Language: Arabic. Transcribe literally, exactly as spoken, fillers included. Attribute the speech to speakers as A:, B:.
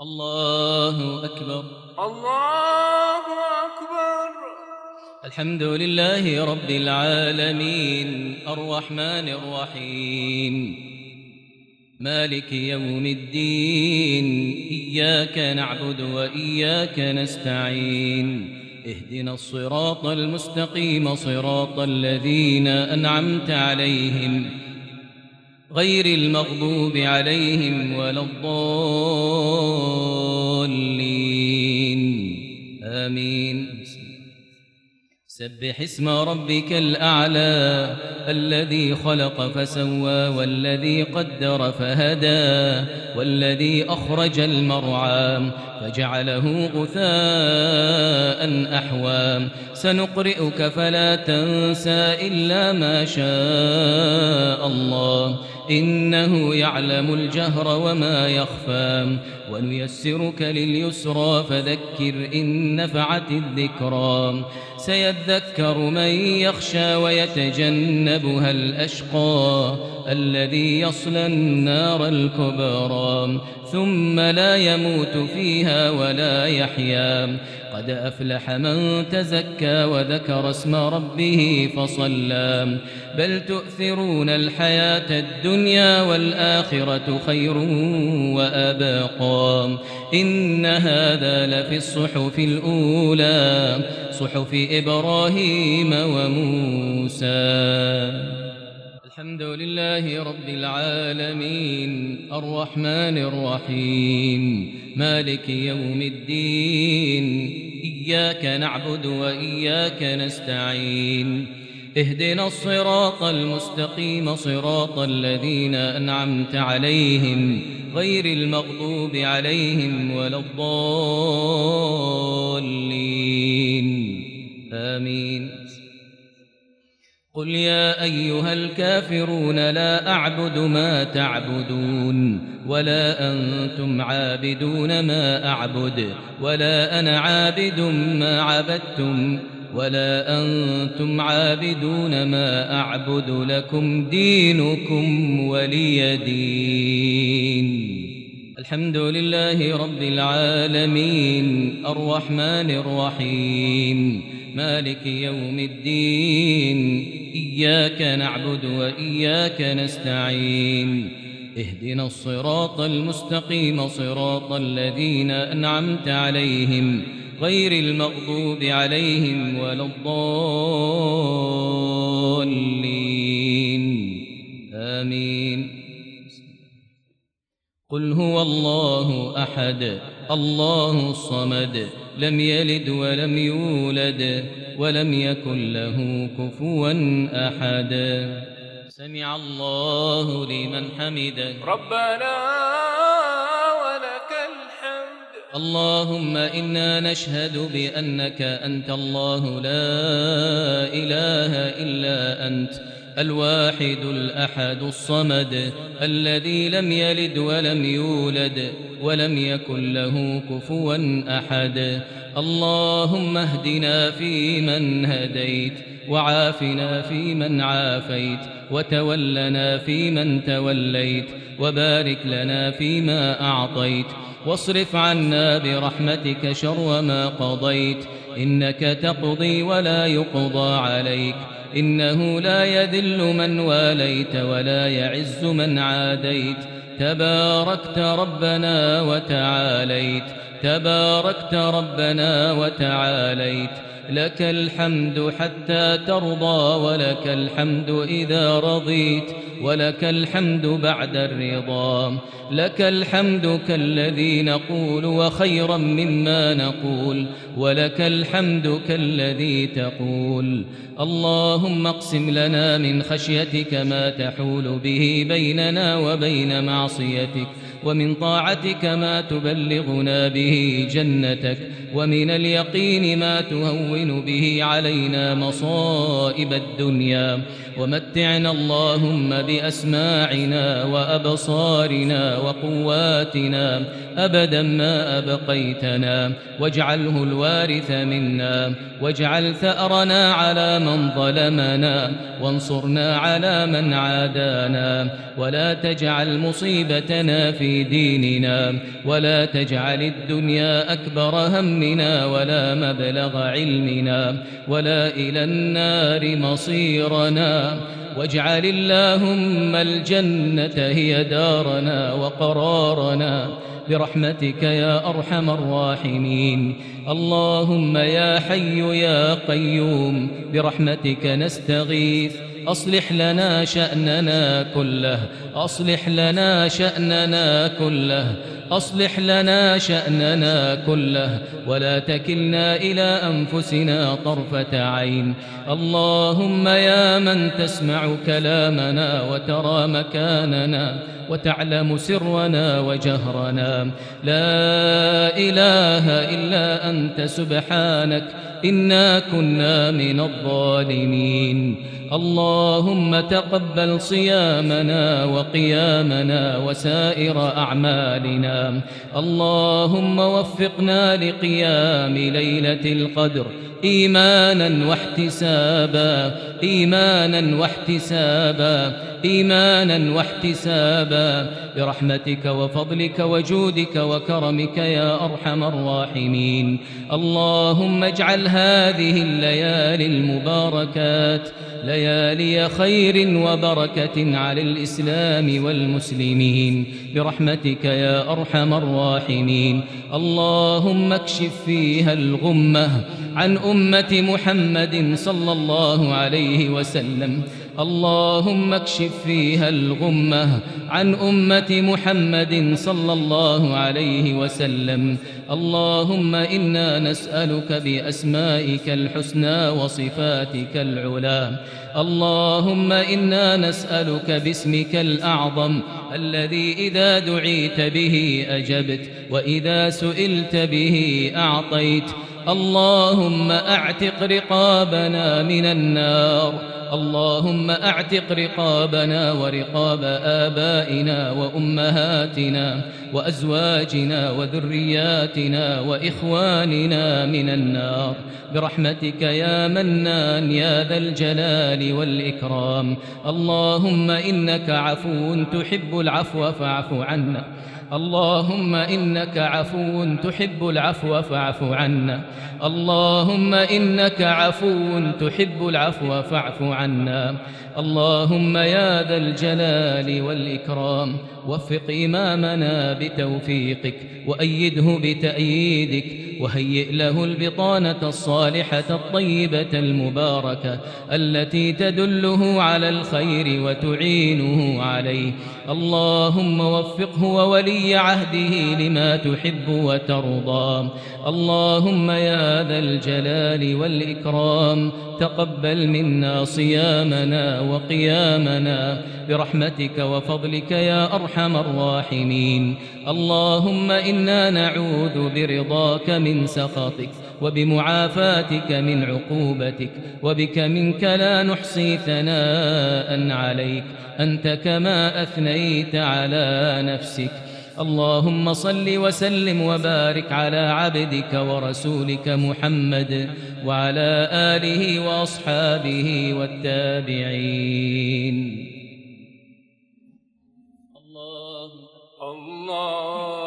A: الله أكبر.
B: الله أكبر.
A: الحمد لله رب العالمين الرحمن الرحيم مالك يوم الدين. إياك نعبد وإياك نستعين. اهدنا الصراط المستقيم صراط الذين أنعمت عليهم غير المغضوب عليهم ولا الضالين آمين. سبح اسم ربك الأعلى الذي خلق فسوى والذي قدر فهدى والذي أخرج المرعى فجعله غثاء أحوى. سنقرئك فلا تنسى إلا ما شاء الله إنه يعلم الجهر وما يخفى. ونيسرك لليسرى فذكر إن نفعت الذكرى. سيذكر من يخشى ويتجنبها الأشقى الذي يصلى النار الكبرى ثم لا يموت فيها ولا يحيا. قد أفلح من تزكى وذكر اسم ربه فصلى. بل تؤثرون الحياة الدنيا والآخرة خير وأبقى. إن هذا لفي الصحف الأولى صحف إبراهيم وموسى. الحمد لله رب العالمين الرحمن الرحيم مالك يوم الدين. إياك نعبد وإياك نستعين. اهدنا الصراط المستقيم صراط الذين أنعمت عليهم غير المغضوب عليهم ولا الضالين آمين. قل يا أيها الكافرون لا أعبد ما تعبدون ولا أنتم عابدون ما أعبد ولا أنا عابد ما عبدتم ولا أنتم عابدون ما أعبد لكم دينكم ولي دين. الحمد لله رب العالمين الرحمن الرحيم مالك يوم الدين. إياك نعبد وإياك نستعين. اهدنا الصراط المستقيم صراط الذين أنعمت عليهم غير المغضوب عليهم ولا الضالين آمين. قل هو الله أحد الله الصمد لم يلد ولم يولد ولم يكن له كفوا أحد. سمع الله لمن حمده.
B: ربنا ولك الحمد.
A: اللهم إنا نشهد بأنك أنت الله لا إله إلا أنت الواحد الأحد الصمد الذي لم يلد ولم يولد ولم يكن له كفوا أحد. اللهم اهدنا فيمن هديت وعافنا فيمن عافيت وتولنا فيمن توليت وبارك لنا فيما أعطيت واصرف عنا برحمتك شر ما قضيت. إنك تقضي ولا يقضى عليك إنه لا يذل من واليت ولا يعز من عاديت. تباركت ربنا وتعاليت تباركت ربنا وتعاليت. لك الحمد حتى ترضى ولك الحمد إذا رضيت ولك الحمد بعد الرضا. لك الحمد كالذي نقول وخيرا مما نقول ولك الحمد كالذي تقول. اللهم اقسم لنا من خشيتك ما تحول به بيننا وبين معصيتك ومن طاعتك ما تبلغنا به جنتك ومن اليقين ما تهون به علينا مصائب الدنيا. ومتعنا اللهم بأسماعنا وأبصارنا وقواتنا أبدا ما أبقيتنا واجعله الوارث منا واجعل ثأرنا على من ظلمنا وانصرنا على من عادانا ولا تجعل مصيبتنا في في ديننا، ولا تجعل الدنيا أكبر همنا ولا مبلغ علمنا ولا إلى النار مصيرنا، واجعل اللهم الجنة هي دارنا وقرارنا برحمتك يا أرحم الراحمين. اللهم يا حي يا قيوم برحمتك نستغيث، أصلح لنا شأننا كله، أصلح لنا شأننا كله، أصلح لنا شأننا كله، ولا تكلنا إلى أنفسنا طرفة عين. اللهم يا من تسمع كلامنا وترى مكاننا وتعلم سرنا وجهرنا، لا إله إلا أنت سبحانك إنا كنا من الظالمين. اللهم تقبل صيامنا وقيامنا وسائر أعمالنا. اللهم وفقنا لقيام ليلة القدر إيمانا واحتسابا، إيمانا واحتسابا، إيمانا واحتسابا برحمتك وفضلك وجودك وكرمك يا أرحم الراحمين. اللهم اجعل هذه الليالي المباركات ليالي خير وبركة على الإسلام والمسلمين برحمتك يا أرحم الراحمين. اللهم اكشف فيها الغمة عن أمة محمد صلى الله عليه وسلم. اللهم اكشف فيها الغمة عن أمة محمد صلى الله عليه وسلم. اللهم إنا نسألك بأسمائك الحسنى وصفاتك العلى. اللهم إنا نسألك باسمك الأعظم الذي إذا دعيت به أجبت وإذا سئلت به أعطيت. اللهم أعتق رقابنا من النار. اللهم أعتق رقابنا ورقاب آبائنا وأمهاتنا وأزواجنا وذرياتنا وإخواننا من النار برحمتك يا منان يا ذا الجلال والإكرام. اللهم إنك عفو تحب العفو فاعف عنا. اللهم إنك عفو تحب العفو فاعف عنا. اللهم إنك عفو تحب العفو فاعف عنا. اللهم يا ذا الجلال والإكرام وفق إمامنا بتوفيقك وأيده بتأييدك وهيئ له البطانة الصالحة الطيبة المباركة التي تدله على الخير وتعينه عليه. اللهم وفقه وولي عهده لما تحب وترضى. اللهم يا ذا الجلال والإكرام تقبل منا صيامنا وقيامنا برحمتك وفضلك يا أرحم الراحمين. اللهم إنا نعوذ برضاك من سخطك وبمعافاتك من عقوبتك وبك منك لا نحصي ثناء عليك أنت كما أثنيت على نفسك. اللهم صل وسلم وبارك على عبدك ورسولك محمد وعلى آله وأصحابه والتابعين. الله
B: الله